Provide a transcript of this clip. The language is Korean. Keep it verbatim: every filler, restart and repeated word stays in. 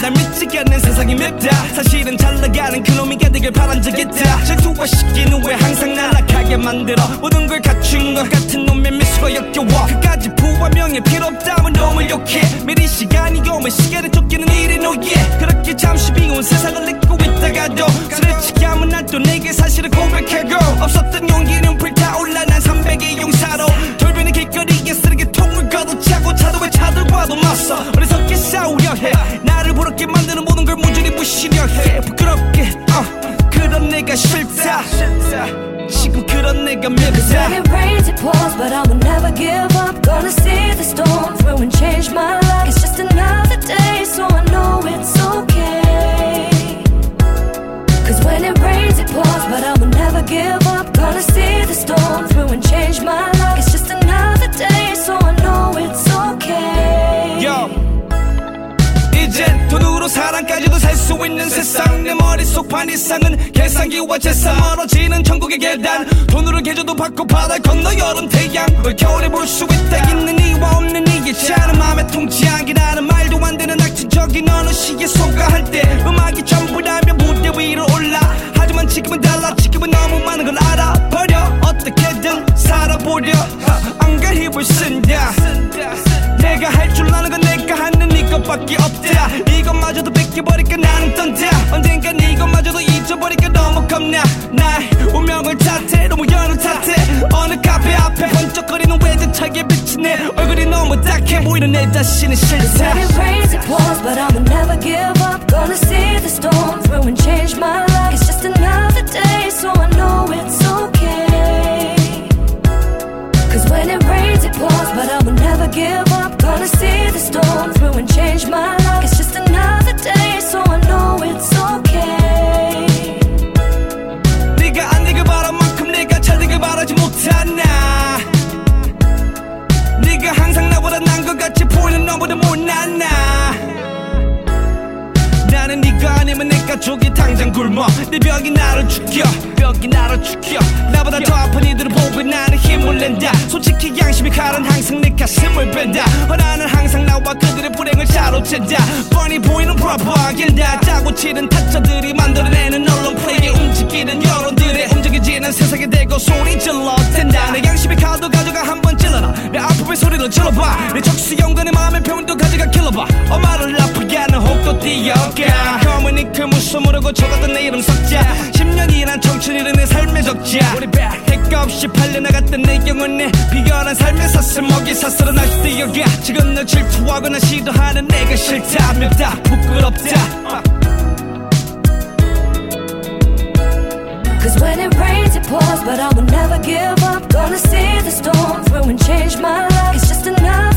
날 믿지 않는 세상이 맵다. 사실은 잘 나가는 그놈이 가득을 바란 적 있다. 질투화시키는 왜 항상 나락하게 만들어. 모든 걸 갖춘 것 같은 놈의 미소가 역겨워. 그까지 부와 명예 필요 없다면 놈을 욕해. 미리 시간이 오면 시간에 쫓기는 일이 노예. 그렇게 잠시 비운 세상을 잊고 있다가도 스레치게 하면 난 또 내게 사실을 고백하고 없었던 용기는 불타올라 난 삼백의 용사로 돌변의 길거리에 쓰레기통을 걷어차고 차도에 차들과도 맞서 어리석게 싸우려 해. 나를 부럽게 만드는 모든 걸 무진히 무시려 해. 부끄럽게 어 그런 내가 싫다. 지금 그런 내가 밉다. Cause when it rains it pours but I will never give up. Gonna see the storm through and change my life. It's just another day so I know it's okay. Cause when it rains it pours but I will never give up. Gonna see the storm through and change my life. It's just another day so I know it's okay. Yo. 이젠 돈으로 사랑까지도 살 수 있는 세상. 내 머릿속 반 이상은 계산기와 재산. 멀어지는 천국의 계단. 돈으로 계좌도 받고 바다 건너 여름 태양. 올 겨울에 볼 수 있다. 있는 이와 없는 이의 차는 마음에 통치하기라는 말도 안 되는 악취적인 어느 시에 속아할 때 음악이 전부라면 무대 위로 올라. 하지만 지금은 달라. 지금은 너무 많은 걸 알아버려. 어떻게든 살아보려 안가 힘을 쓴다. 내가 할 줄 아는 건 내가 하는 이것밖에 없다. 이것마저도 뺏겨버릴까 나는 떤다. 언젠간 이것마저도 잊어버릴까 너무 겁나. 나의 운명을 탓해 너무 연을 탓해. 어느 카페 앞에 번쩍거리는 외제차에 비친 내 얼굴이 너무 딱해 보이는 내 자신이 싫다. When it rains it pours but I will never give up. Gonna see the storm through and change my life. It's just another day so I know it's okay. Cause when it rains it pours but I will never give up. Gonna see the storm through and change my life. It's just another day so I know it's okay. 네가 안 되길 바란 만큼 내가 잘 되길 바라지 못하나. 네가 항상 나보다 난 것 같이 보이는 너보다 못났나. 나는 네가 아니면 내 가족이 당장 굶어. 네 벽이 나를 죽여 벽이 나를 죽여. 나보다 더 아픈 이들을 보고 나는 힘을 낸다. 솔직히 양심이 칼은 항상 내 가슴을 뺀다. 허나는 항상 나와 그들의 불행을 자로챈다. 뻔히 보이는 프로파간다. 짜고 치는 타짜들이 만들어내는 언론 플레이에 움직이는 여론들의 움직여지는 세상에 대고 소리 질러 댄다. 내 양심의 칼도 가져가 한번 찔러라. 내 아픔의 소리를 질러봐. 내 적수 영관의 마음의 표현도 가져가 kil러봐. 엄마를 아프게 하는 혹도 뛰어가. 검은 잉크 무서무로 고쳐갔던 내 이름 석자. 십 년이란 청춘이란 내 삶의 적자. 우리 택가 없이 팔려나갔던 내 영혼에 비열한 삶의 사슬 먹이 사슬로 날 뛰어가. 지금 널 질투하거나 시도하는 내가 싫다. 밉다 부끄럽다. Cause when it rains it pours but I will never give up. Gonna see the storm through and change my life. It's just another